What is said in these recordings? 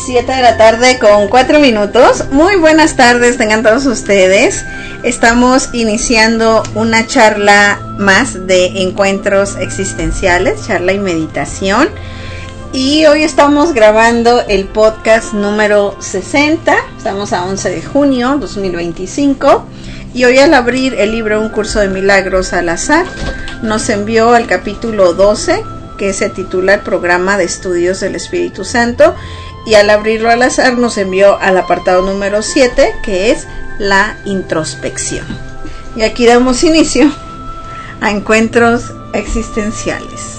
7 de la tarde con 4 minutos. Muy buenas tardes tengan todos ustedes. Estamos iniciando una charla más de encuentros existenciales, charla y meditación. Y hoy estamos grabando el podcast número 60. Estamos a 11 de junio 2025. Y hoy, al abrir el libro Un curso de milagros al azar, nos envió al capítulo 12, que se titula El programa de estudios del Espíritu Santo. Y al abrirlo al azar nos envió al apartado número 7, que es la introspección. Y aquí damos inicio a encuentros existenciales.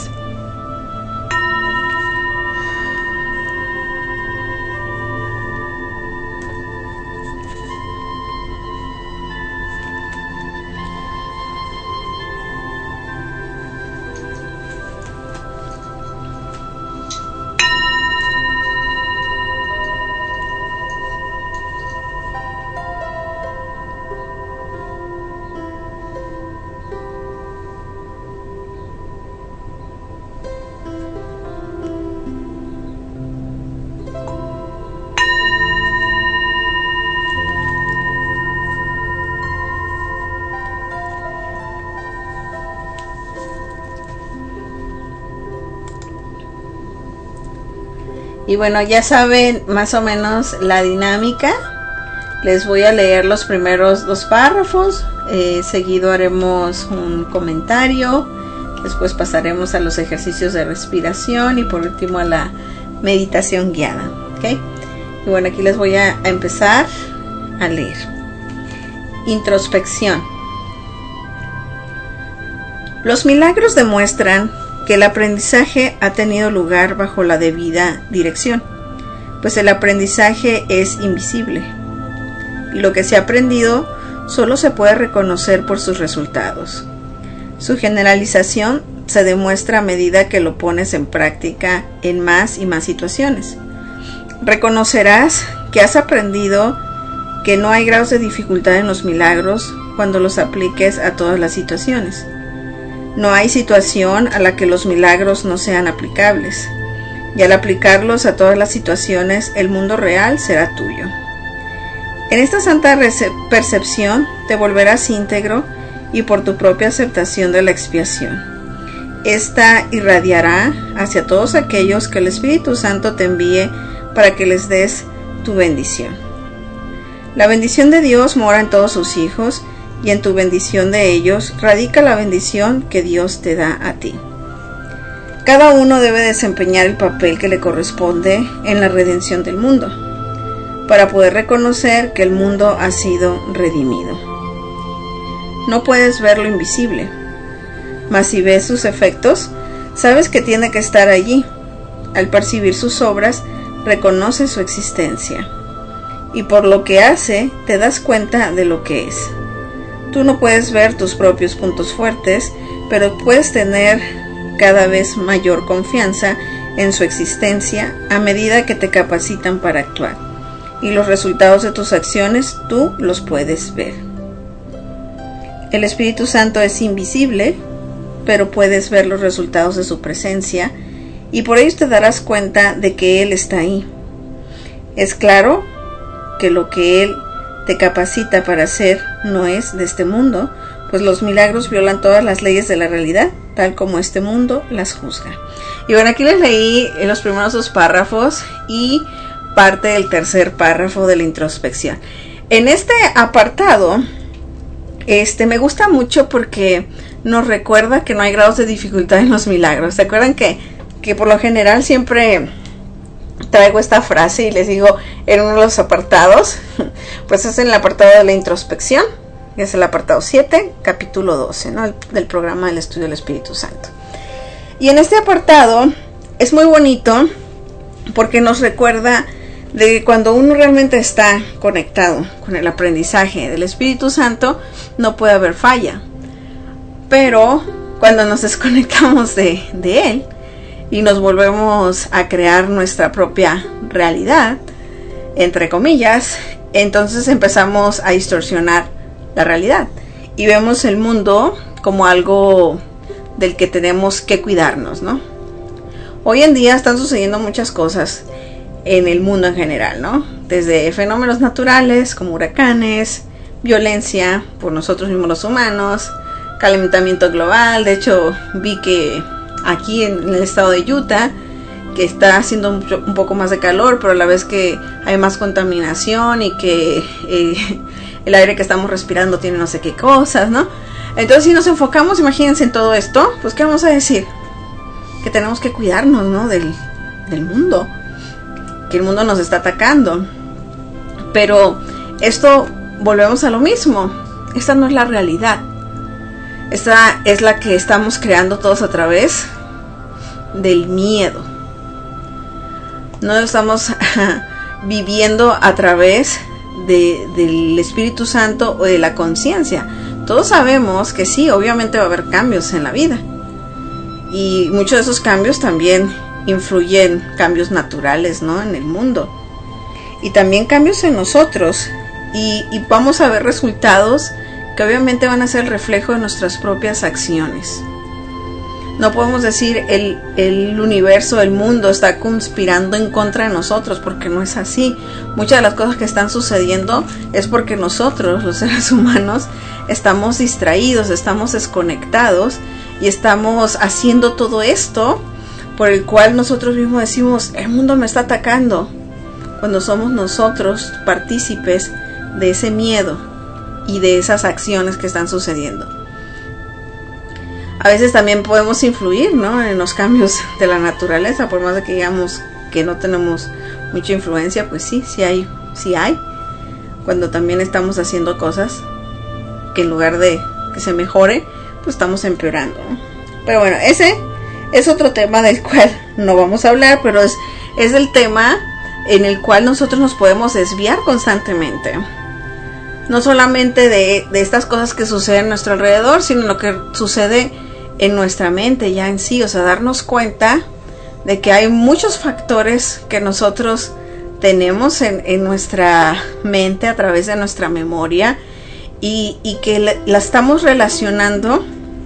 Y bueno, ya saben más o menos la dinámica. Les voy a leer los primeros 2 párrafos. Seguido haremos un comentario. Después pasaremos a los ejercicios de respiración. Y por último a la meditación guiada. ¿Okay? Y bueno, aquí les voy a empezar a leer. Introspección. Los milagros demuestran que el aprendizaje ha tenido lugar bajo la debida dirección, pues el aprendizaje es invisible. Lo que se ha aprendido solo se puede reconocer por sus resultados. Su generalización se demuestra a medida que lo pones en práctica en más y más situaciones. Reconocerás que has aprendido que no hay grados de dificultad en los milagros cuando los apliques a todas las situaciones. No hay situación a la que los milagros no sean aplicables, y al aplicarlos a todas las situaciones, el mundo real será tuyo. En esta santa percepción te volverás íntegro y por tu propia aceptación de la expiación. Esta irradiará hacia todos aquellos que el Espíritu Santo te envíe para que les des tu bendición. La bendición de Dios mora en todos sus hijos, y en tu bendición de ellos radica la bendición que Dios te da a ti. Cada uno debe desempeñar el papel que le corresponde en la redención del mundo, para poder reconocer que el mundo ha sido redimido. No puedes ver lo invisible, mas si ves sus efectos, sabes que tiene que estar allí. Al percibir sus obras, reconoces su existencia, y por lo que hace, te das cuenta de lo que es. Tú no puedes ver tus propios puntos fuertes, pero puedes tener cada vez mayor confianza en su existencia a medida que te capacitan para actuar. Y los resultados de tus acciones tú los puedes ver. El Espíritu Santo es invisible, pero puedes ver los resultados de su presencia, y por ello te darás cuenta de que Él está ahí. Es claro que lo que Él te capacita para hacer no es de este mundo, pues los milagros violan todas las leyes de la realidad, tal como este mundo las juzga. Y bueno, aquí les leí los primeros 2 párrafos y parte del tercer párrafo de la introspección. En este apartado, me gusta mucho porque nos recuerda que no hay grados de dificultad en los milagros. ¿Se acuerdan que por lo general siempre traigo esta frase y les digo en uno de los apartados? Pues es en el apartado de la introspección, que es el apartado 7, capítulo 12, ¿no? Del programa del estudio del Espíritu Santo. Y en este apartado es muy bonito porque nos recuerda de que cuando uno realmente está conectado con el aprendizaje del Espíritu Santo, no puede haber falla. Pero cuando nos desconectamos de Él y nos volvemos a crear nuestra propia realidad, entre comillas, entonces empezamos a distorsionar la realidad y vemos el mundo como algo del que tenemos que cuidarnos, ¿no? Hoy en día están sucediendo muchas cosas en el mundo en general, ¿no? Desde fenómenos naturales como huracanes, violencia por nosotros mismos los humanos, calentamiento global. De hecho, vi que aquí en el estado de Utah, que está haciendo un poco más de calor, pero a la vez que hay más contaminación y que el aire que estamos respirando tiene no sé qué cosas, ¿no? Entonces, si nos enfocamos, imagínense, en todo esto, pues ¿qué vamos a decir? Que tenemos que cuidarnos, ¿no? Del mundo, que el mundo nos está atacando. Pero esto, volvemos a lo mismo, esta no es la realidad. Esta es la que estamos creando todos a través del miedo. No lo estamos viviendo a través del Espíritu Santo o de la conciencia. Todos sabemos que sí, obviamente va a haber cambios en la vida. Y muchos de esos cambios también influyen cambios naturales, ¿no? En el mundo. Y también cambios en nosotros. Y vamos a ver resultados que obviamente van a ser el reflejo de nuestras propias acciones. No podemos decir el universo, el mundo está conspirando en contra de nosotros, porque no es así. Muchas de las cosas que están sucediendo es porque nosotros, los seres humanos, estamos distraídos, estamos desconectados y estamos haciendo todo esto por el cual nosotros mismos decimos, el mundo me está atacando, cuando somos nosotros partícipes de ese miedo y de esas acciones que están sucediendo. A veces también podemos influir, ¿no? En los cambios de la naturaleza, por más de que digamos que no tenemos mucha influencia, pues sí hay. Cuando también estamos haciendo cosas que en lugar de que se mejore, pues estamos empeorando, ¿no? Pero bueno, ese es otro tema del cual no vamos a hablar, pero es el tema en el cual nosotros nos podemos desviar constantemente. No solamente de estas cosas que suceden a nuestro alrededor, sino lo que sucede en nuestra mente ya en sí. O sea, darnos cuenta de que hay muchos factores que nosotros tenemos en nuestra mente a través de nuestra memoria y que la estamos relacionando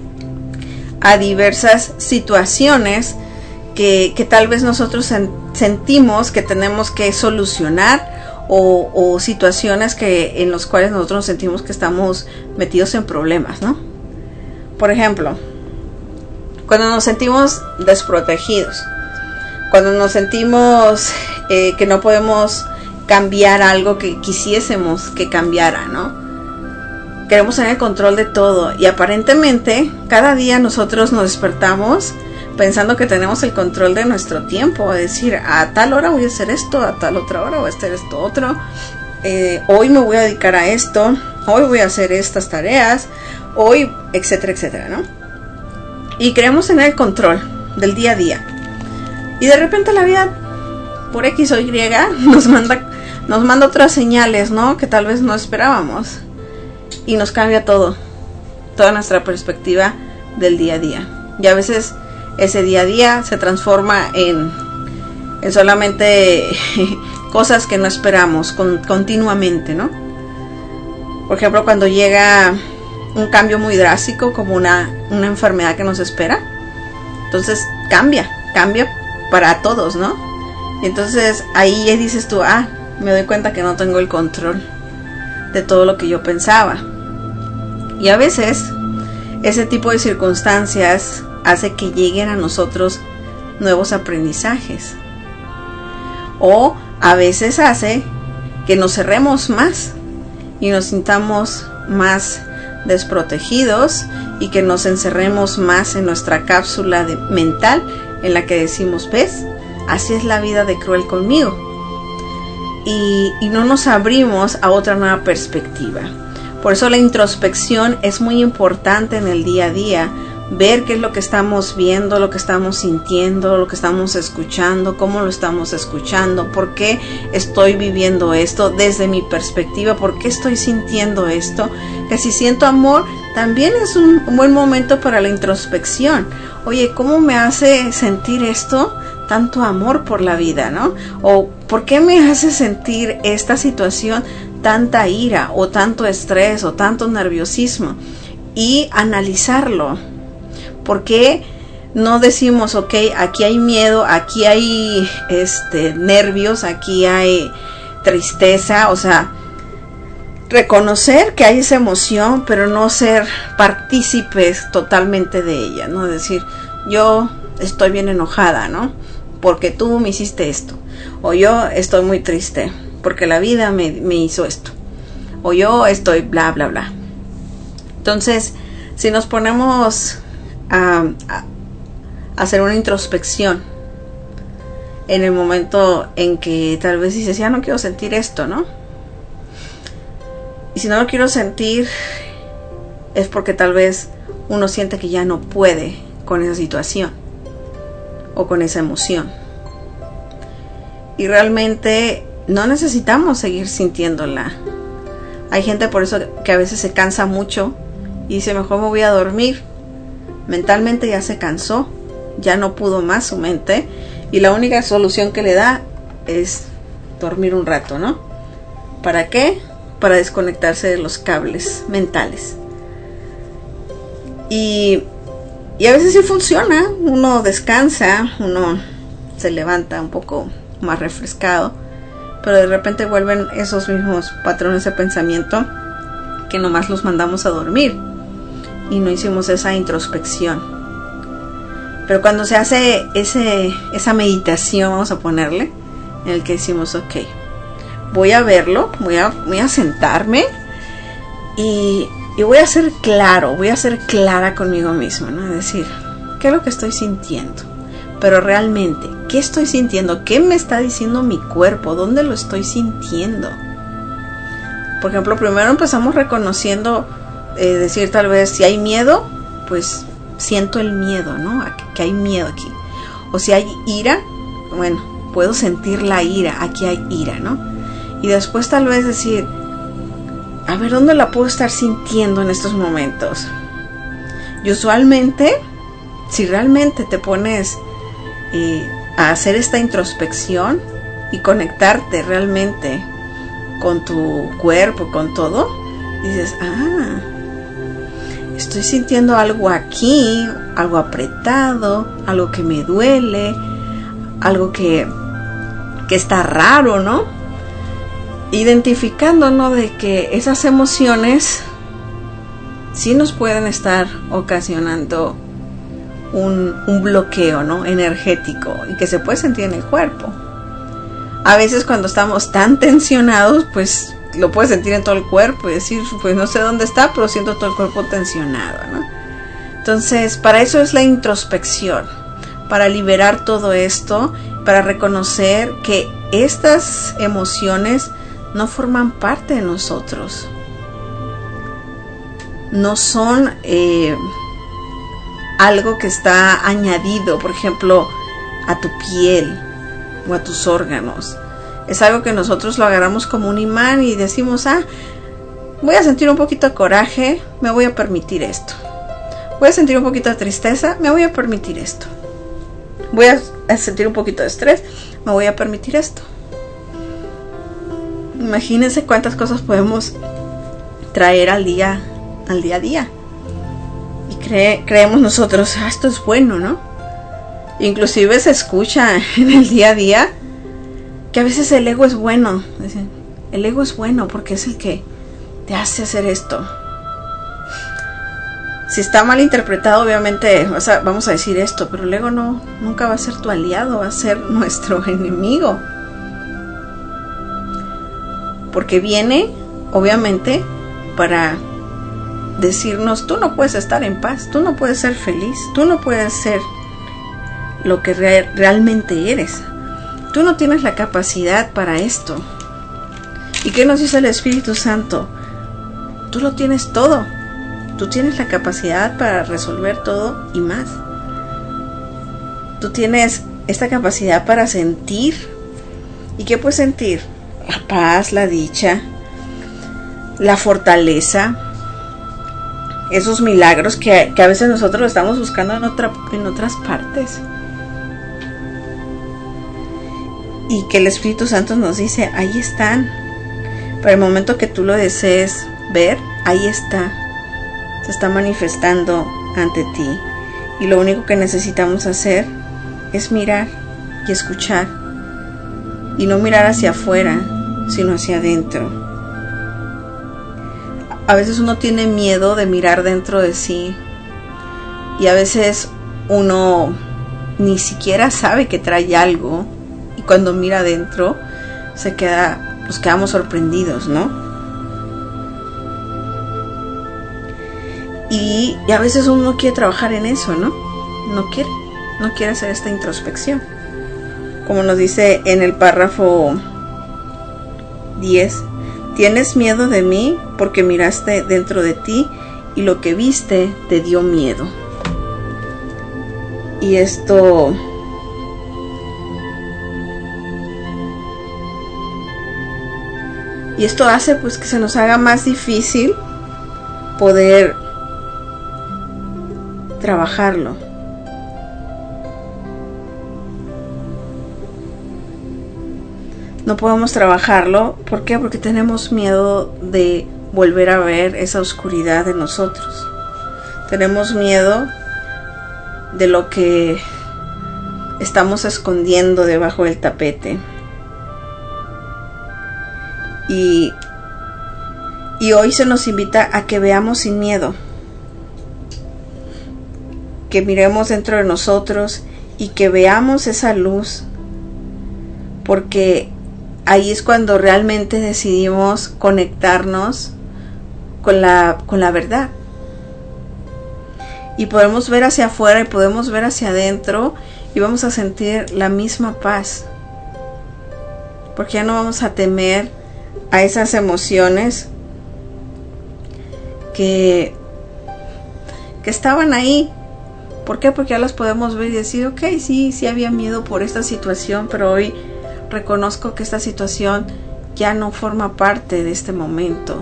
a diversas situaciones que tal vez nosotros sentimos que tenemos que solucionar, o situaciones en los cuales nosotros sentimos que estamos metidos en problemas, ¿no? Por ejemplo, cuando nos sentimos desprotegidos, cuando nos sentimos que no podemos cambiar algo que quisiésemos que cambiara, ¿no? Queremos tener el control de todo y aparentemente cada día nosotros nos despertamos pensando que tenemos el control de nuestro tiempo, es decir, a tal hora voy a hacer esto, a tal otra hora voy a hacer esto otro, hoy me voy a dedicar a esto, hoy voy a hacer estas tareas, hoy, etcétera, etcétera, ¿no? Y queremos tener el control del día a día. Y de repente la vida, por X o Y, nos manda otras señales, ¿no? Que tal vez no esperábamos. Y nos cambia toda nuestra perspectiva del día a día. Y a veces ese día a día se transforma en solamente cosas que no esperamos continuamente, ¿no? Por ejemplo, cuando llega un cambio muy drástico, como una enfermedad que nos espera, entonces cambia para todos, ¿no? Y entonces ahí dices tú, me doy cuenta que no tengo el control de todo lo que yo pensaba. Y a veces ese tipo de circunstancias hace que lleguen a nosotros nuevos aprendizajes, o a veces hace que nos cerremos más y nos sintamos más desprotegidos y que nos encerremos más en nuestra cápsula mental en la que decimos, ¿ves? Así es la vida de cruel conmigo, y no nos abrimos a otra nueva perspectiva. Por eso la introspección es muy importante en el día a día, ver qué es lo que estamos viendo, lo que estamos sintiendo, lo que estamos escuchando, cómo lo estamos escuchando, por qué estoy viviendo esto desde mi perspectiva, por qué estoy sintiendo esto. Que si siento amor, también es un buen momento para la introspección. Oye, ¿cómo me hace sentir esto? Tanto amor por la vida, ¿no? O ¿por qué me hace sentir esta situación tanta ira, o tanto estrés, o tanto nerviosismo? Y analizarlo. ¿Por qué No decimos, ok, aquí hay miedo, aquí hay nervios, aquí hay tristeza, o sea, reconocer que hay esa emoción, pero no ser partícipes totalmente de ella, ¿no? Decir, yo estoy bien enojada, ¿no? Porque tú me hiciste esto. O yo estoy muy triste porque la vida me hizo esto. O yo estoy bla, bla, bla. Entonces, si nos ponemos a hacer una introspección en el momento en que tal vez dices, ya no quiero sentir esto, ¿no? Y si no lo quiero sentir, es porque tal vez uno siente que ya no puede con esa situación o con esa emoción. Y realmente no necesitamos seguir sintiéndola. Hay gente por eso que a veces se cansa mucho y dice, mejor me voy a dormir. Mentalmente ya se cansó, ya no pudo más su mente, y la única solución que le da es dormir un rato, ¿no? ¿Para qué? Para desconectarse de los cables mentales. Y a veces sí funciona, uno descansa, uno se levanta un poco más refrescado, pero de repente vuelven esos mismos patrones de pensamiento que nomás los mandamos a dormir y no hicimos esa introspección. Pero cuando se hace esa meditación, vamos a ponerle, en el que decimos, ok, voy a verlo, voy a sentarme y voy a ser claro, voy a ser clara conmigo mismo, ¿no? Es decir, ¿qué es lo que estoy sintiendo? Pero realmente, ¿qué estoy sintiendo? ¿Qué me está diciendo mi cuerpo? ¿Dónde lo estoy sintiendo? Por ejemplo, primero empezamos reconociendo, decir tal vez, si hay miedo, pues siento el miedo, ¿no? Que hay miedo aquí. O si hay ira, bueno, puedo sentir la ira, aquí hay ira, ¿no? Y después tal vez decir, a ver, ¿dónde la puedo estar sintiendo en estos momentos? Y usualmente, si realmente te pones a hacer esta introspección y conectarte realmente con tu cuerpo, con todo, dices, estoy sintiendo algo aquí, algo apretado, algo que me duele, algo que está raro, ¿no? Identificando, ¿no? De que esas emociones sí nos pueden estar ocasionando un bloqueo, ¿no? Energético, y que se puede sentir en el cuerpo. A veces cuando estamos tan tensionados, pues lo puedes sentir en todo el cuerpo y decir, pues no sé dónde está, pero siento todo el cuerpo tensionado, ¿no? Entonces, para eso es la introspección, para liberar todo esto, para reconocer que estas emociones no forman parte de nosotros, no son algo que está añadido, por ejemplo, a tu piel o a tus órganos. Es algo que nosotros lo agarramos como un imán y decimos, voy a sentir un poquito de coraje, me voy a permitir esto. Voy a sentir un poquito de tristeza, me voy a permitir esto. Voy a sentir un poquito de estrés, me voy a permitir esto. Imagínense cuántas cosas podemos traer al día a día. Y creemos nosotros, esto es bueno, ¿no? Inclusive se escucha en el día a día que a veces el ego es bueno. Dicen, el ego es bueno porque es el que te hace hacer esto. Si está mal interpretado, obviamente vamos a decir esto, pero el ego nunca va a ser tu aliado, va a ser nuestro enemigo. Porque viene, obviamente, para decirnos, tú no puedes estar en paz, tú no puedes ser feliz, tú no puedes ser lo que realmente eres. Tú no tienes la capacidad para esto. ¿Y qué nos dice el Espíritu Santo? Tú lo tienes todo. Tú tienes la capacidad para resolver todo y más. Tú tienes esta capacidad para sentir. ¿Y qué puedes sentir? La paz, la dicha, la fortaleza, esos milagros que a veces nosotros estamos buscando en otras partes. Y que el Espíritu Santo nos dice, ahí están. Para el momento que tú lo desees ver, ahí está. Se está manifestando ante ti. Y lo único que necesitamos hacer es mirar y escuchar. Y no mirar hacia afuera, sino hacia adentro. A veces uno tiene miedo de mirar dentro de sí. Y a veces uno ni siquiera sabe que trae algo. Y cuando mira adentro, nos quedamos sorprendidos, ¿no? Y a veces uno no quiere trabajar en eso, ¿no? No quiere hacer esta introspección. Como nos dice en el párrafo 10, tienes miedo de mí porque miraste dentro de ti y lo que viste te dio miedo. Y esto hace pues que se nos haga más difícil poder trabajarlo. No podemos trabajarlo. ¿Por qué? Porque tenemos miedo de volver a ver esa oscuridad en nosotros. Tenemos miedo de lo que estamos escondiendo debajo del tapete. Y hoy se nos invita a que veamos sin miedo. Que miremos dentro de nosotros y que veamos esa luz, porque ahí es cuando realmente decidimos conectarnos con la verdad. Y podemos ver hacia afuera y podemos ver hacia adentro y vamos a sentir la misma paz, porque ya no vamos a temer a esas emociones que estaban ahí. ¿Por qué? Porque ya las podemos ver y decir, ok, sí había miedo por esta situación, pero hoy reconozco que esta situación ya no forma parte de este momento.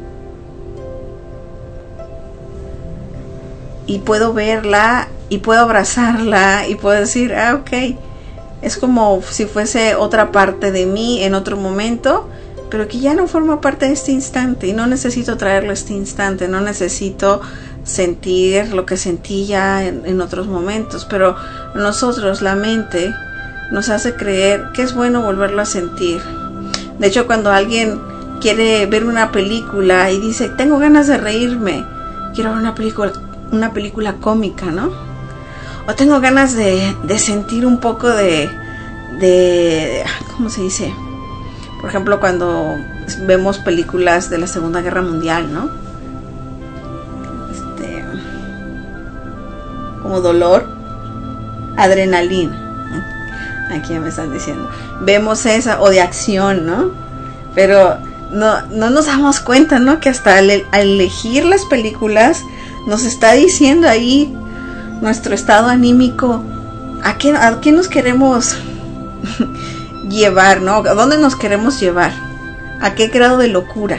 Y puedo verla, y puedo abrazarla, y puedo decir, ok, es como si fuese otra parte de mí en otro momento, pero que ya no forma parte de este instante, y no necesito traerlo a este instante, no necesito sentir lo que sentí ya en otros momentos, pero nosotros, la mente, nos hace creer que es bueno volverlo a sentir. De hecho, cuando alguien quiere ver una película y dice, tengo ganas de reírme, quiero ver una película cómica, ¿no? O tengo ganas de sentir un poco de ¿cómo se dice? Por ejemplo, cuando vemos películas de la Segunda Guerra Mundial, ¿no? Como dolor, adrenalina. Aquí ya me están diciendo. Vemos esa, o de acción, ¿no? Pero no nos damos cuenta, ¿no? Que hasta al elegir las películas nos está diciendo ahí nuestro estado anímico, ¿a qué nos queremos llevar, ¿no? ¿A dónde nos queremos llevar? ¿A qué grado de locura?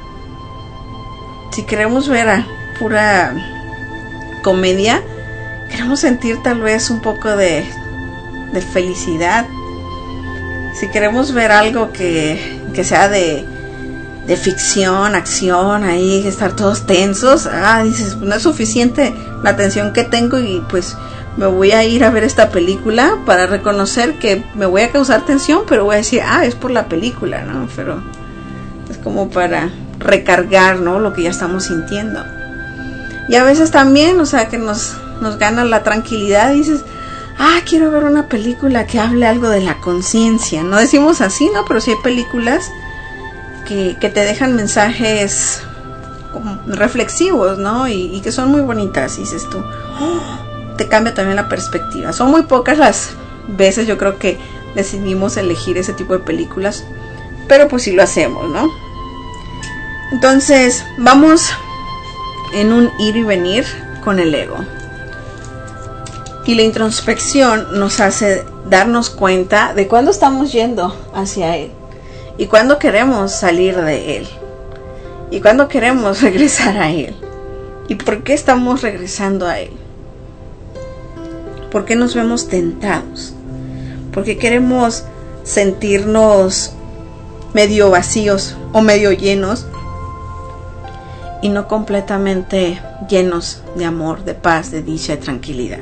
Si queremos ver a pura comedia, queremos sentir tal vez un poco de felicidad. Si queremos ver algo que sea de ficción, acción, ahí estar todos tensos, dices, no es suficiente la tensión que tengo y pues me voy a ir a ver esta película para reconocer que me voy a causar tensión, pero voy a decir, es por la película, ¿no? Pero es como para recargar, ¿no? Lo que ya estamos sintiendo. Y a veces también, o sea, que nos gana la tranquilidad y dices, quiero ver una película que hable algo de la conciencia. No decimos así, ¿no? Pero sí hay películas que te dejan mensajes reflexivos, ¿no? Y que son muy bonitas, dices tú. Te cambia también la perspectiva. Son muy pocas las veces, yo creo, que decidimos elegir ese tipo de películas, pero pues sí lo hacemos, ¿no? Entonces, vamos en un ir y venir con el ego. Y la introspección nos hace darnos cuenta de cuándo estamos yendo hacia él y cuándo queremos salir de él y cuándo queremos regresar a él y por qué estamos regresando a él. ¿Por qué nos vemos tentados? ¿Por qué queremos sentirnos medio vacíos o medio llenos y no completamente llenos de amor, de paz, de dicha y tranquilidad.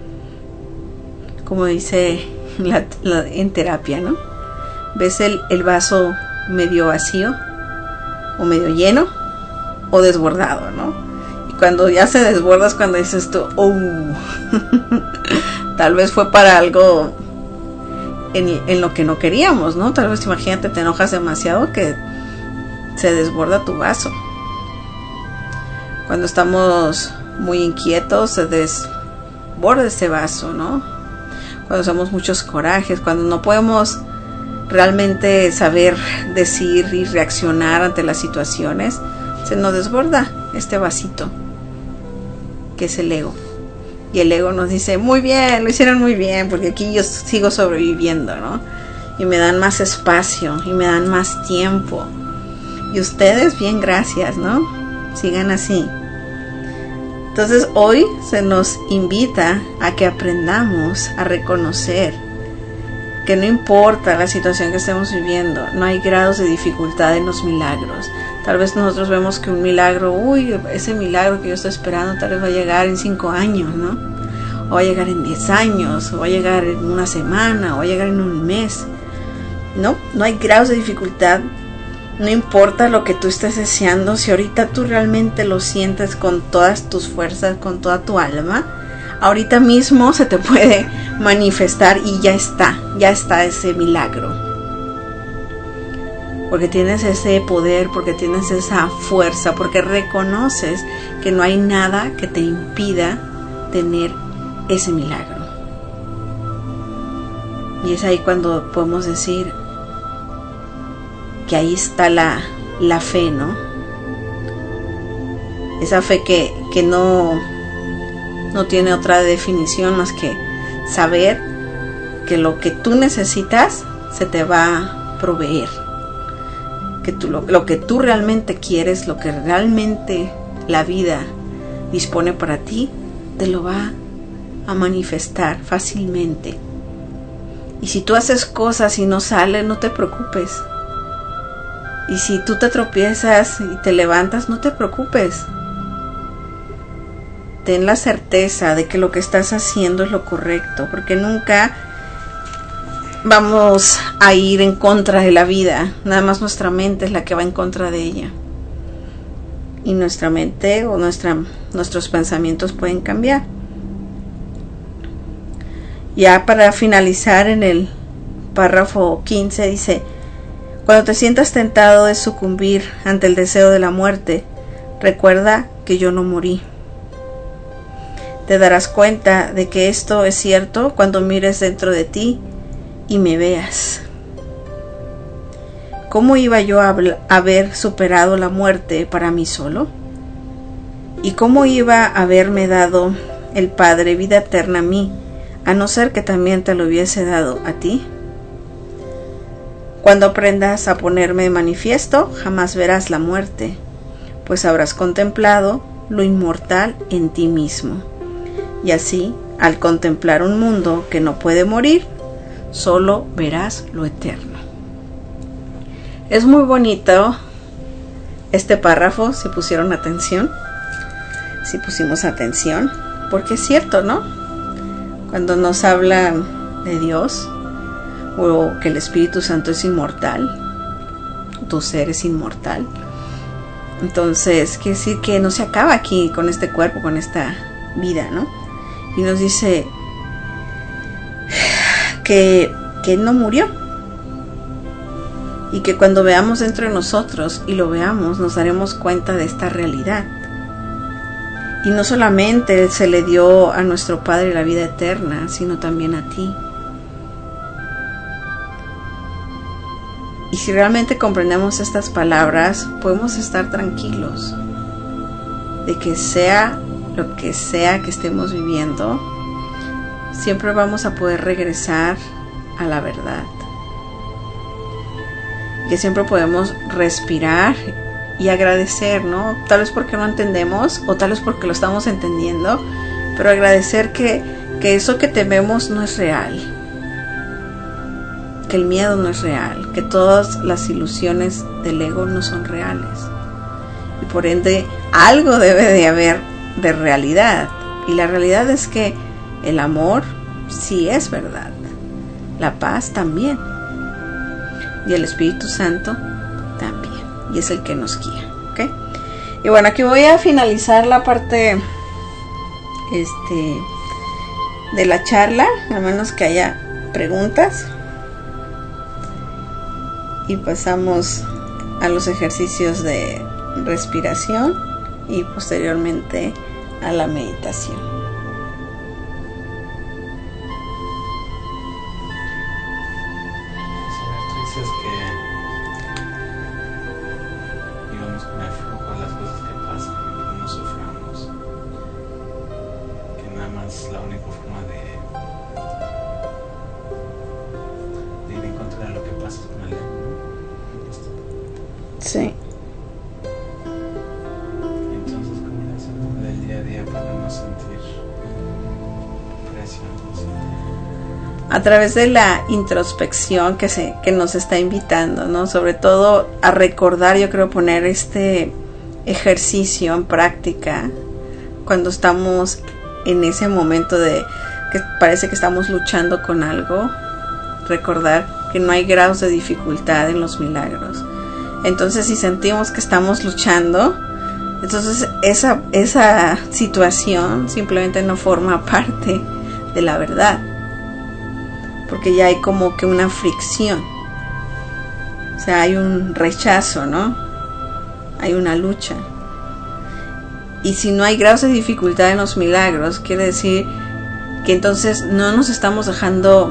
Como dice en terapia, ¿no? ¿Ves el vaso medio vacío o medio lleno o desbordado, ¿no? Y cuando ya se desborda es cuando dices tú, tal vez fue para algo en lo que no queríamos, ¿no? Tal vez, imagínate, te enojas demasiado que se desborda tu vaso. Cuando estamos muy inquietos se desborda ese vaso, ¿no? Cuando somos muchos corajes, cuando no podemos realmente saber decir y reaccionar ante las situaciones, se nos desborda este vasito que es el ego. Y el ego nos dice, muy bien, lo hicieron muy bien, porque aquí yo sigo sobreviviendo, ¿no? Y me dan más espacio, y me dan más tiempo. Y ustedes, bien, gracias, ¿no? Sigan así. Entonces hoy se nos invita a que aprendamos a reconocer que no importa la situación que estemos viviendo, no hay grados de dificultad en los milagros. Tal vez nosotros vemos que un milagro, ese milagro que yo estoy esperando tal vez va a llegar en 5 años, ¿no? O va a llegar en 10 años, o va a llegar en una semana, o va a llegar en un mes. No hay grados de dificultad. No importa lo que tú estés deseando, si ahorita tú realmente lo sientes con todas tus fuerzas, con toda tu alma, ahorita mismo se te puede manifestar y ya está ese milagro. Porque tienes ese poder, porque tienes esa fuerza, porque reconoces que no hay nada que te impida tener ese milagro. Y es ahí cuando podemos decir que ahí está la fe, ¿no? Esa fe que no tiene otra definición más que saber que lo que tú necesitas se te va a proveer. Que lo que tú realmente quieres, lo que realmente la vida dispone para ti, te lo va a manifestar fácilmente. Y si tú haces cosas y no sale, no te preocupes. Y si tú te tropiezas y te levantas, no te preocupes. Ten la certeza de que lo que estás haciendo es lo correcto, porque nunca vamos a ir en contra de la vida. Nada más nuestra mente es la que va en contra de ella. Y nuestra mente o nuestros pensamientos pueden cambiar. Ya para finalizar, en el párrafo 15 dice: cuando te sientas tentado de sucumbir ante el deseo de la muerte, recuerda que yo no morí. Te darás cuenta de que esto es cierto cuando mires dentro de ti y me veas. ¿Cómo iba yo a haber superado la muerte para mí solo? ¿Y cómo iba a haberme dado el Padre vida eterna a mí, a no ser que también te lo hubiese dado a ti? Cuando aprendas a ponerme de manifiesto, jamás verás la muerte, pues habrás contemplado lo inmortal en ti mismo. Y así, al contemplar un mundo que no puede morir, solo verás lo eterno. Es muy bonito este párrafo, si pusieron atención, si pusimos atención, porque es cierto, ¿no? Cuando nos hablan de Dios, o que el Espíritu Santo es inmortal, tu ser es inmortal, entonces quiere decir que no se acaba aquí con este cuerpo, con esta vida, ¿no? Y nos dice que no murió, y que cuando veamos dentro de nosotros y lo veamos, nos daremos cuenta de esta realidad. Y no solamente se le dio a nuestro Padre la vida eterna, sino también a ti. Y si realmente comprendemos estas palabras, podemos estar tranquilos de que sea lo que sea que estemos viviendo, siempre vamos a poder regresar a la verdad. Que siempre podemos respirar y agradecer, ¿no? Tal vez porque no entendemos, o tal vez porque lo estamos entendiendo, pero agradecer que eso que tememos no es real, que el miedo no es real, que todas las ilusiones del ego no son reales, y por ende algo debe de haber de realidad. Y la realidad es que el amor sí es verdad. La paz también. Y el Espíritu Santo también. Y es el que nos guía. ¿Okay? Y bueno, aquí voy a finalizar la parte de la charla, a menos que haya preguntas. Y pasamos a los ejercicios de respiración y posteriormente a la meditación. Sí. Entonces, ¿cómo le hacemos del día a día para no sentir presión? A través de la introspección que nos está invitando, ¿no? Sobre todo a recordar, yo creo, poner este ejercicio en práctica cuando estamos en ese momento de que parece que estamos luchando con algo. Recordar que no hay grados de dificultad en los milagros. Entonces, si sentimos que estamos luchando, entonces esa situación simplemente no forma parte de la verdad, porque ya hay como que una fricción, o sea, hay un rechazo, ¿no? Hay una lucha. Y si no hay grados de dificultad en los milagros, quiere decir que entonces no nos estamos dejando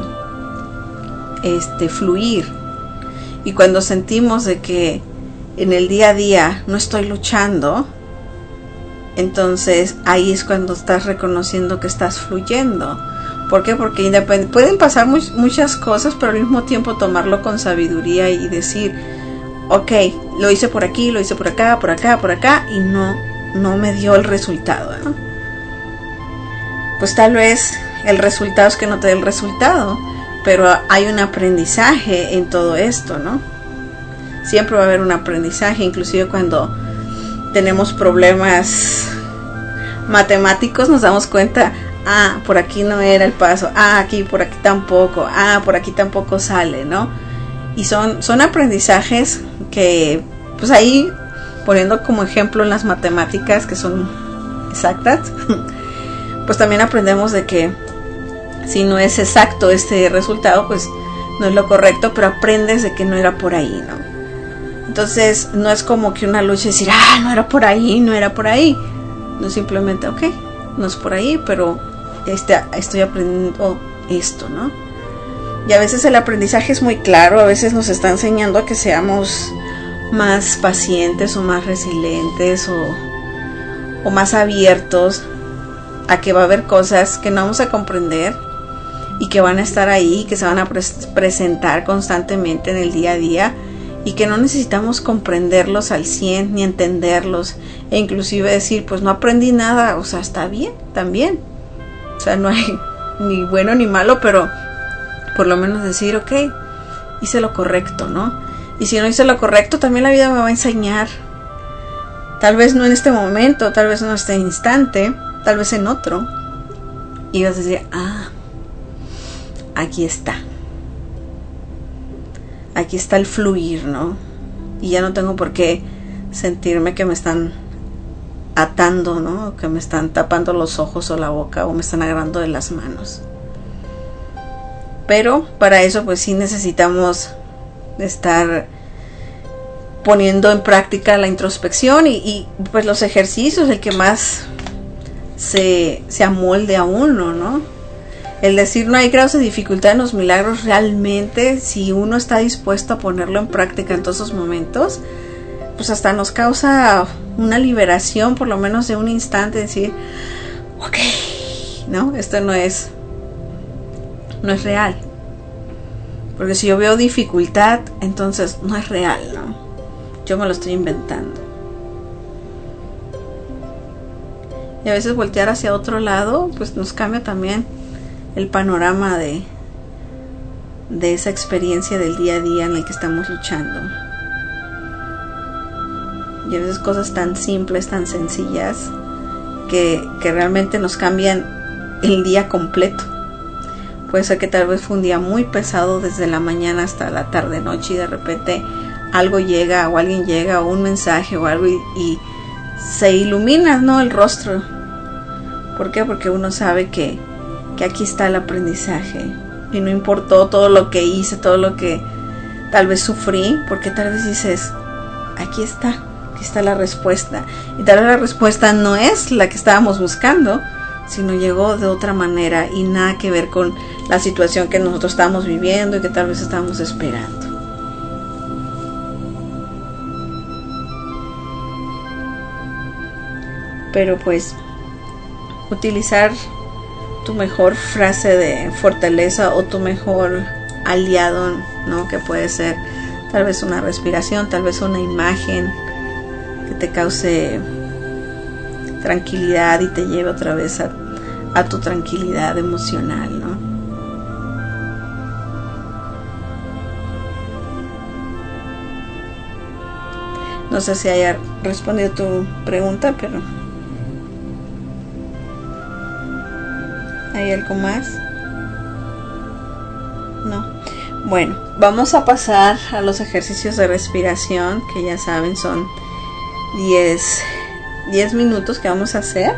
fluir. Y cuando sentimos de que en el día a día no estoy luchando, entonces ahí es cuando estás reconociendo que estás fluyendo. ¿Por qué? Porque pueden pasar muchas cosas, pero al mismo tiempo tomarlo con sabiduría y decir, ok, lo hice por aquí, lo hice por acá, y no me dio el resultado, ¿no? Pues tal vez el resultado es que no te dé el resultado, pero hay un aprendizaje en todo esto, ¿no? Siempre va a haber un aprendizaje, inclusive cuando tenemos problemas matemáticos nos damos cuenta, por aquí no era el paso, por aquí tampoco sale, ¿no? Y son aprendizajes que, pues ahí, poniendo como ejemplo en las matemáticas que son exactas, pues también aprendemos de que si no es exacto este resultado, pues no es lo correcto, pero aprendes de que no era por ahí, ¿no? Entonces no es como que una lucha decir, no era por ahí. No, simplemente, ok, no es por ahí, pero estoy aprendiendo esto, ¿no? Y a veces el aprendizaje es muy claro, a veces nos está enseñando a que seamos más pacientes o más resilientes o más abiertos a que va a haber cosas que no vamos a comprender y que van a estar ahí, que se van a presentar constantemente en el día a día y que no necesitamos comprenderlos al 100 ni entenderlos e inclusive decir, pues no aprendí nada, o sea, está bien, también, o sea, no hay ni bueno ni malo, pero por lo menos decir, ok, hice lo correcto, ¿no? Y si no hice lo correcto, también la vida me va a enseñar, tal vez no en este momento, tal vez no en este instante, tal vez en otro, y vas a decir, aquí está el fluir, ¿no? Y ya no tengo por qué sentirme que me están atando, ¿no? Que me están tapando los ojos o la boca o me están agarrando de las manos. Pero para eso pues sí necesitamos estar poniendo en práctica la introspección y pues los ejercicios, el que más se amolde a uno, ¿no? El decir no hay grados de dificultad en los milagros, realmente si uno está dispuesto a ponerlo en práctica en todos esos momentos, pues hasta nos causa una liberación, por lo menos de un instante, decir, ok, ¿no? Esto no es real. Porque si yo veo dificultad, entonces no es real, ¿no? Yo me lo estoy inventando. Y a veces voltear hacia otro lado, pues nos cambia también el panorama de esa experiencia del día a día en el que estamos luchando. Y a veces cosas tan simples, tan sencillas, que realmente nos cambian el día completo. Puede ser que tal vez fue un día muy pesado desde la mañana hasta la tarde, noche, y de repente algo llega o alguien llega o un mensaje o algo y se ilumina, ¿no?, el rostro. ¿Por qué? Porque uno sabe que aquí está el aprendizaje y no importó todo lo que hice, todo lo que tal vez sufrí, porque tal vez dices, aquí está la respuesta, y tal vez la respuesta no es la que estábamos buscando, sino llegó de otra manera y nada que ver con la situación que nosotros estábamos viviendo y que tal vez estábamos esperando. Pero pues utilizar tu mejor frase de fortaleza o tu mejor aliado, ¿no?, que puede ser tal vez una respiración, tal vez una imagen que te cause tranquilidad y te lleve otra vez a tu tranquilidad emocional, ¿no? No sé si haya respondido tu pregunta, pero ¿hay algo más? No. Bueno, vamos a pasar a los ejercicios de respiración, que ya saben son 10 minutos que vamos a hacer.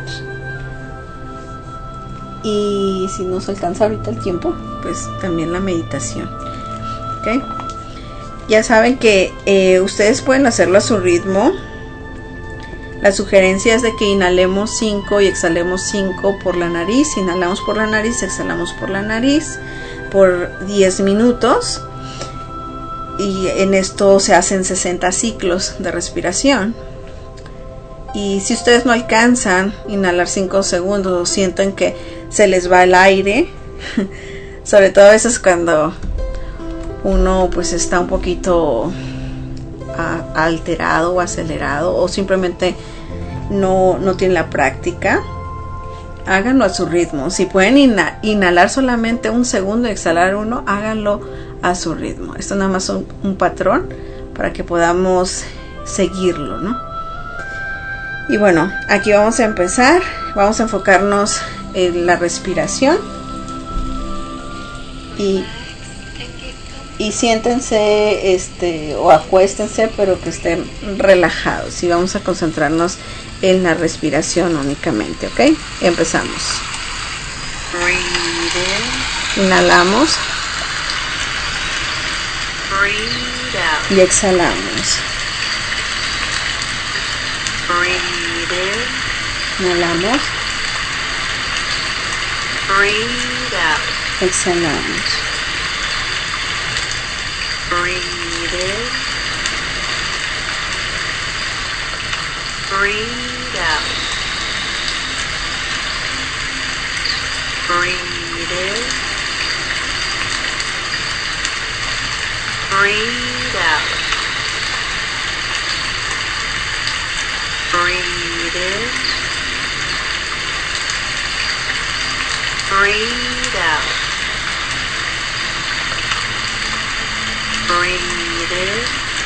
Y si nos alcanza ahorita el tiempo, pues también la meditación. ¿Ok? Ya saben que ustedes pueden hacerlo a su ritmo. La sugerencia es de que inhalemos 5 y exhalemos 5 por la nariz. Inhalamos por la nariz, exhalamos por la nariz por 10 minutos. Y en esto se hacen 60 ciclos de respiración. Y si ustedes no alcanzan inhalar 5 segundos o sienten que se les va el aire, sobre todo a veces cuando uno pues está un poquito alterado o acelerado o simplemente no tiene la práctica, háganlo a su ritmo. Si pueden inhalar solamente 1 segundo y exhalar 1, háganlo a su ritmo. Esto nada más es un patrón para que podamos seguirlo, ¿no? Y bueno, aquí vamos a empezar. Vamos a enfocarnos en la respiración y siéntense o acuéstense, pero que estén relajados, y vamos a concentrarnos en la respiración únicamente, ¿ok? Empezamos. Inhalamos y exhalamos. Inhalamos, exhalamos. Breathe in. Breathe out. Breathe in. Breathe out. Breathe in. Breathe out. Breathe in.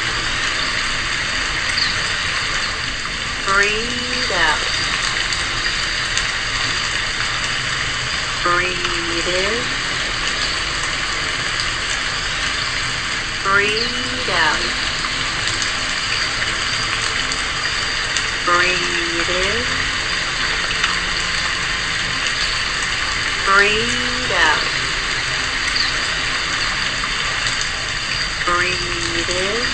Breathe out. Breathe in. Breathe out. Breathe in. Breathe out. Breathe in.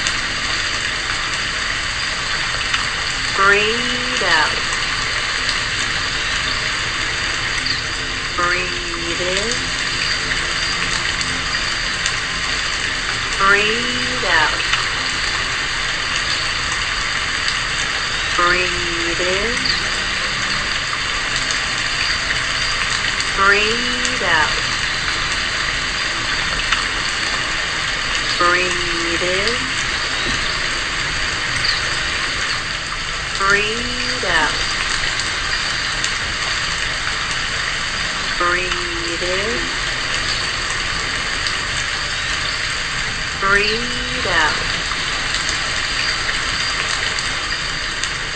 Breathe out. Breathe in. Breathe out. Breathe in. Breathe out. Breathe in. Breathe out. Breathe in. Breathe out.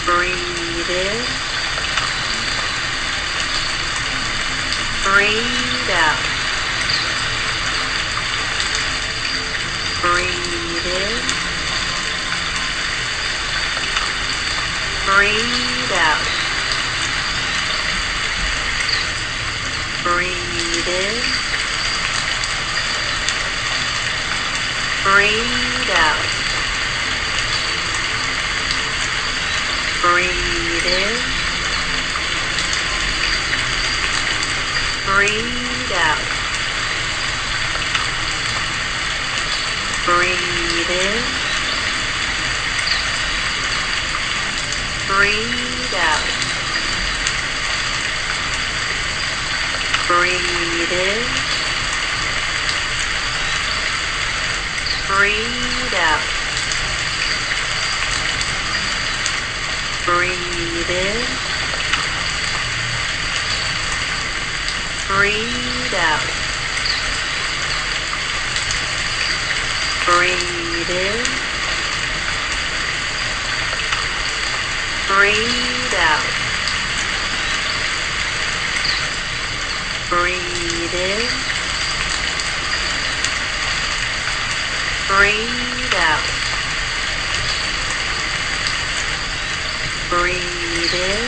Breathe in. Breathe out. Breathe in. Breathe out. Breathe in. Breathe out. Breathe in. Breathe out. Breathe in. Breathe out. Breathe in. Breathe out. Breathe in. Breathe out. Breathe in. Breathe out. Breathe in. Breathe out. Breathe in.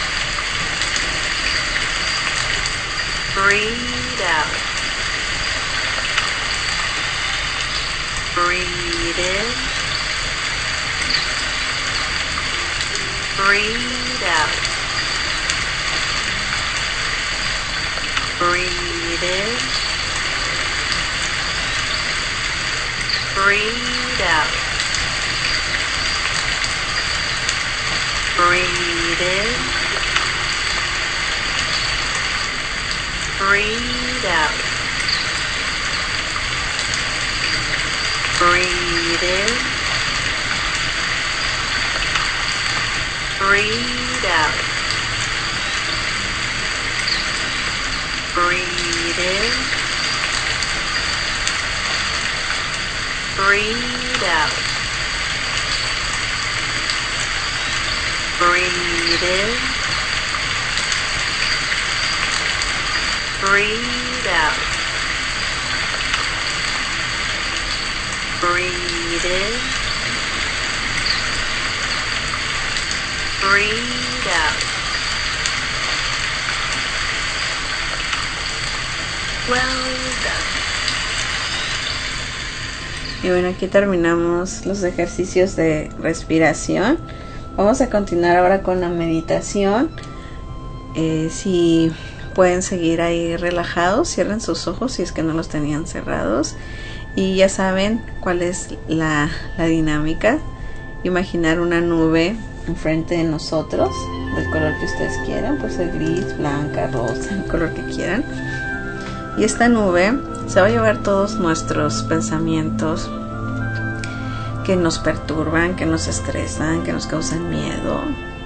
Breathe out. Breathe in. Breathe out. Breathe in. Breathe out. Breathe in. Breathe out. Breathe in. Breathe out. Breathe in. Breathe out. Breathe in. Breathe out. Breathe in. Breathe out. Well done. Y bueno, aquí terminamos los ejercicios de respiración. Vamos a continuar ahora con la meditación. Si pueden seguir ahí relajados, cierren sus ojos si es que no los tenían cerrados. Y ya saben cuál es la dinámica. Imaginar una nube enfrente de nosotros, del color que ustedes quieran, puede ser gris, blanca, rosa, el color que quieran. Y esta nube se va a llevar todos nuestros pensamientos que nos perturban, que nos estresan, que nos causan miedo.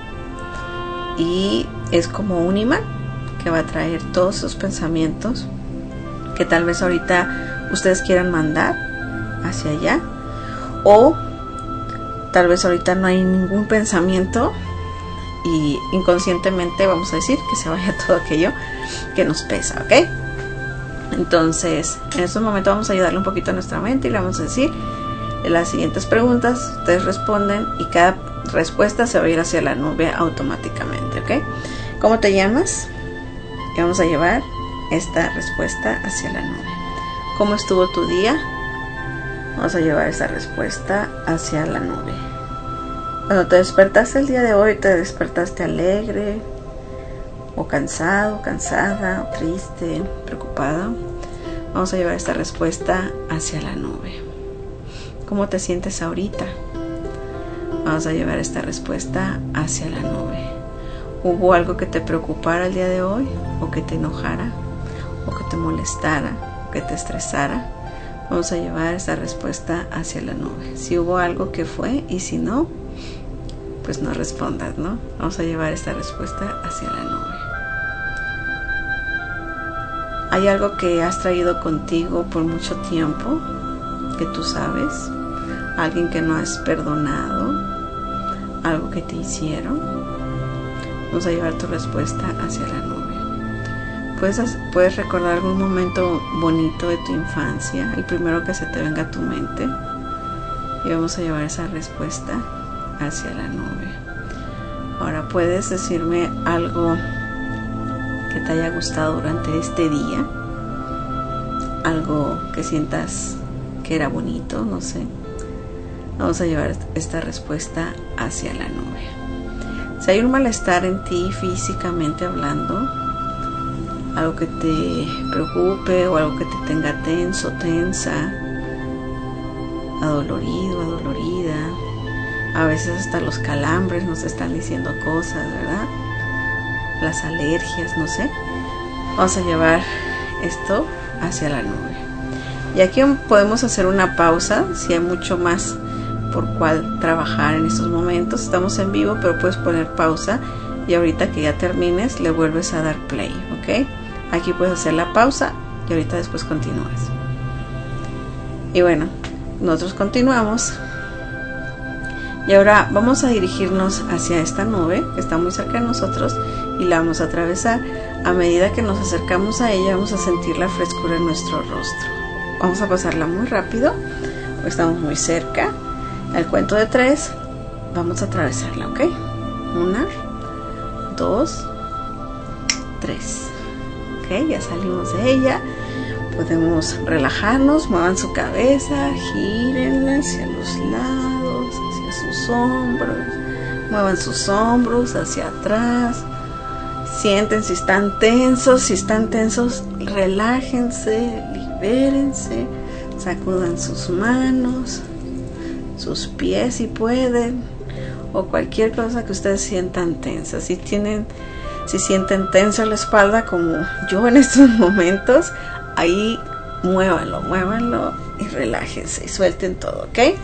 Y es como un imán que va a traer todos esos pensamientos que tal vez ahorita ustedes quieran mandar hacia allá, o tal vez ahorita no hay ningún pensamiento y inconscientemente vamos a decir que se vaya todo aquello que nos pesa, ¿ok? Entonces, en estos momentos vamos a ayudarle un poquito a nuestra mente y le vamos a decir las siguientes preguntas. Ustedes responden y cada respuesta se va a ir hacia la nube automáticamente, ¿ok? ¿Cómo te llamas? Y vamos a llevar esta respuesta hacia la nube. ¿Cómo estuvo tu día? Vamos a llevar esa respuesta hacia la nube. Cuando te despertaste el día de hoy, ¿te despertaste alegre? ¿O cansado, cansada, o triste, preocupado? Vamos a llevar esta respuesta hacia la nube. ¿Cómo te sientes ahorita? Vamos a llevar esta respuesta hacia la nube. ¿Hubo algo que te preocupara el día de hoy? ¿O que te enojara? ¿O que te molestara? ¿O que te estresara? Vamos a llevar esta respuesta hacia la nube. Si hubo algo, ¿qué fue? Y si no, pues no respondas, ¿no? Vamos a llevar esta respuesta hacia la nube. ¿Hay algo que has traído contigo por mucho tiempo que tú sabes? ¿Alguien que no has perdonado? algo que te hicieron. Vamos a llevar tu respuesta hacia la nube. Puedes recordar algún momento bonito de tu infancia, el primero que se te venga a tu mente, y vamos a llevar esa respuesta hacia la nube. Ahora puedes decirme algo que te haya gustado durante este día, algo que sientas que era bonito, no sé. Vamos a llevar esta respuesta hacia la nube. Si hay un malestar en ti físicamente hablando, algo que te preocupe o algo que te tenga tenso, tensa, adolorido, adolorida, a veces hasta los calambres nos están diciendo cosas, ¿verdad? Las alergias, no sé. Vamos a llevar esto hacia la nube. Y aquí podemos hacer una pausa si hay mucho más por cual trabajar en estos momentos. Estamos en vivo, pero puedes poner pausa y ahorita que ya termines le vuelves a dar play, ¿ok? Aquí puedes hacer la pausa y ahorita después continúas. Y bueno, nosotros continuamos. Y ahora vamos a dirigirnos hacia esta nube que está muy cerca de nosotros y la vamos a atravesar. A medida que nos acercamos a ella, vamos a sentir la frescura en nuestro rostro. Vamos a pasarla muy rápido, porque estamos muy cerca. Al cuento de 3, vamos a atravesarla, ¿ok? 1, 2, 3. Ok, ya salimos de ella. Podemos relajarnos, muevan su cabeza, gírenla hacia los lados, hacia sus hombros. Muevan sus hombros hacia atrás. Sienten si están tensos, relájense, libérense, sacudan sus manos, sus pies si pueden, o cualquier cosa que ustedes sientan tensa. Si sienten tensa la espalda como yo en estos momentos, ahí muévanlo y relájense y suelten todo, ¿ok?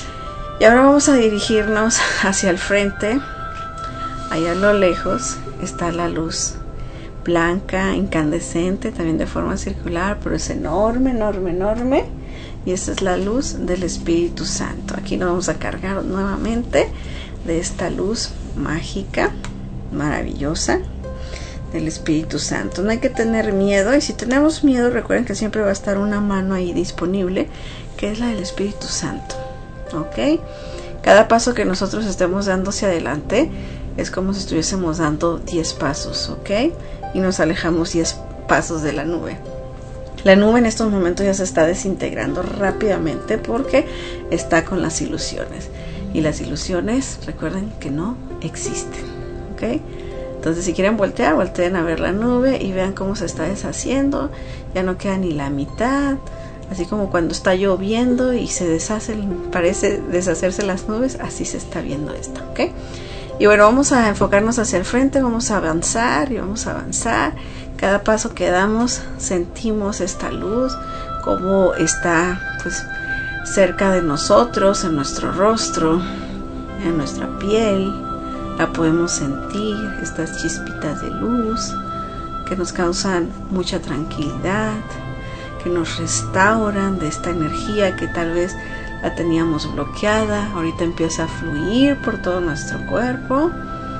Y ahora vamos a dirigirnos hacia el frente. Allá a lo lejos está la luz blanca, incandescente, también de forma circular, pero es enorme, enorme, enorme. Y esta es la luz del Espíritu Santo. Aquí nos vamos a cargar nuevamente de esta luz mágica, maravillosa, del Espíritu Santo. No hay que tener miedo, y si tenemos miedo, recuerden que siempre va a estar una mano ahí disponible, que es la del Espíritu Santo, ¿ok? Cada paso que nosotros estemos dando hacia adelante es como si estuviésemos dando 10 pasos, ¿ok? Y nos alejamos 10 pasos de la nube. La nube en estos momentos ya se está desintegrando rápidamente porque está con las ilusiones. Y las ilusiones, recuerden que no existen, ¿ok? Entonces, si quieren volteen a ver la nube y vean cómo se está deshaciendo. Ya no queda ni la mitad. Así como cuando está lloviendo y se parece deshacerse las nubes, así se está viendo esto, ¿ok? Y bueno, vamos a enfocarnos hacia el frente, vamos a avanzar y vamos a avanzar. Cada paso que damos sentimos esta luz, como está pues cerca de nosotros, en nuestro rostro, en nuestra piel. La podemos sentir, estas chispitas de luz que nos causan mucha tranquilidad, que nos restauran de esta energía que tal vez la teníamos bloqueada. Ahorita empieza a fluir por todo nuestro cuerpo,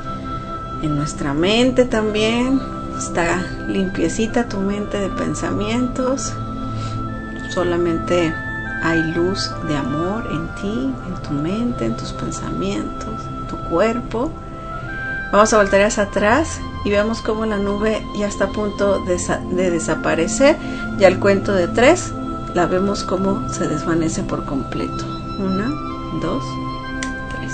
en nuestra mente también. Está limpiecita tu mente de pensamientos. Solamente hay luz de amor en ti, en tu mente, en tus pensamientos, en tu cuerpo. Vamos a voltear hacia atrás y vemos cómo la nube ya está a punto de desaparecer. Ya al cuento de 3 la vemos cómo se desvanece por completo. 1, 2, 3.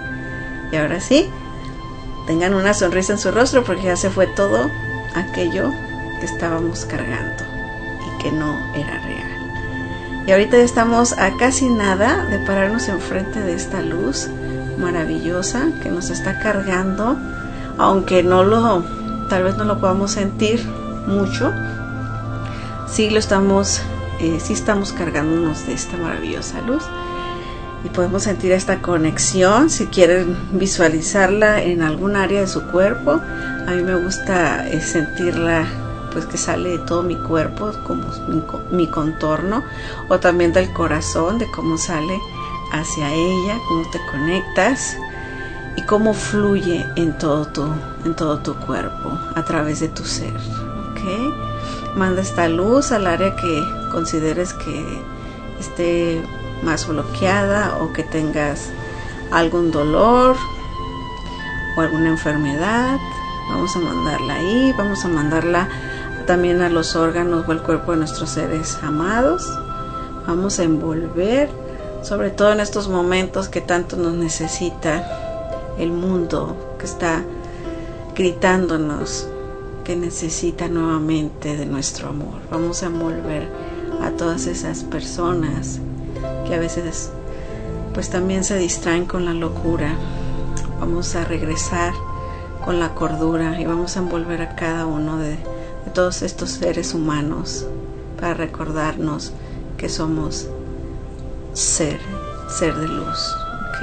Y ahora sí, tengan una sonrisa en su rostro porque ya se fue todo aquello que estábamos cargando y que no era real. Y ahorita ya estamos a casi nada de pararnos enfrente de esta luz maravillosa que nos está cargando, aunque tal vez no lo podamos sentir mucho. Sí estamos cargándonos de esta maravillosa luz y podemos sentir esta conexión. Si quieren visualizarla en algún área de su cuerpo, a mí me gusta sentirla pues que sale de todo mi cuerpo, como mi contorno, o también del corazón, de cómo sale hacia ella, cómo te conectas. y cómo fluye en todo tu cuerpo, a través de tu ser. ¿Ok? Manda esta luz al área que consideres que esté más bloqueada o que tengas algún dolor o alguna enfermedad. Vamos a mandarla ahí, vamos a mandarla también a los órganos o el cuerpo de nuestros seres amados. Vamos a envolver, sobre todo en estos momentos que tanto nos necesita el mundo, que está gritándonos que necesita nuevamente de nuestro amor. Vamos a envolver a todas esas personas que a veces pues también se distraen con la locura. Vamos a regresar con la cordura y vamos a envolver a cada uno de todos estos seres humanos para recordarnos que somos ser de luz. ¿Ok?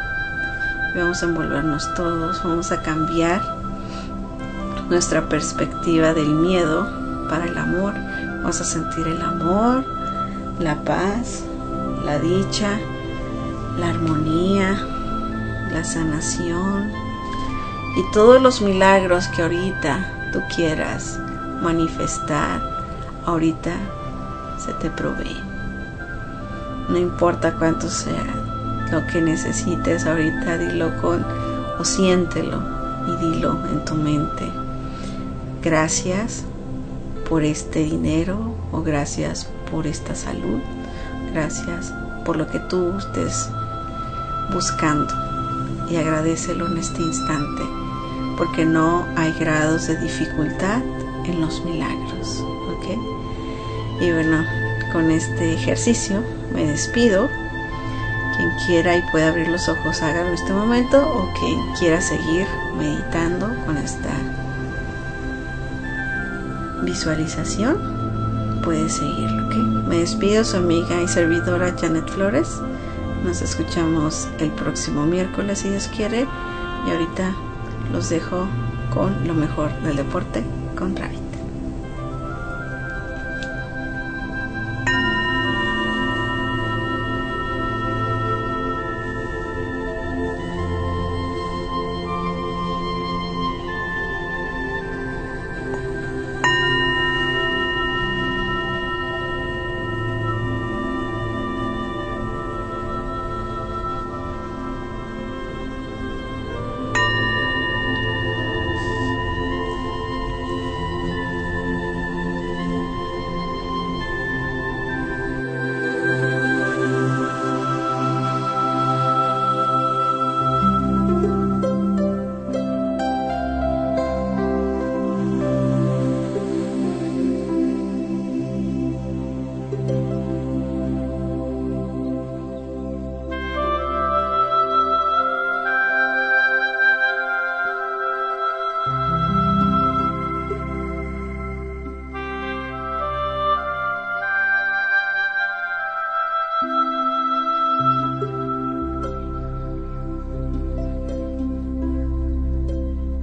Y vamos a envolvernos todos, vamos a cambiar nuestra perspectiva del miedo para el amor. Vamos a sentir el amor, la paz, la dicha, la armonía, la sanación y todos los milagros que ahorita tú quieras manifestar, ahorita se te provee. No importa cuánto sea lo que necesites ahorita, dilo o siéntelo y dilo en tu mente. Gracias por este dinero, o gracias por esta salud, gracias por lo que tú estés buscando, y agradécelo en este instante, porque no hay grados de dificultad en los milagros. ¿Ok? Y bueno, con este ejercicio me despido. Quien quiera y pueda abrir los ojos, hágalo en este momento, o quien quiera seguir meditando con esta visualización puede seguirlo. ¿Okay? Me despido, su amiga y servidora Janet Flores. Nos escuchamos el próximo miércoles si Dios quiere, y ahorita los dejo con lo mejor del deporte con Ravi.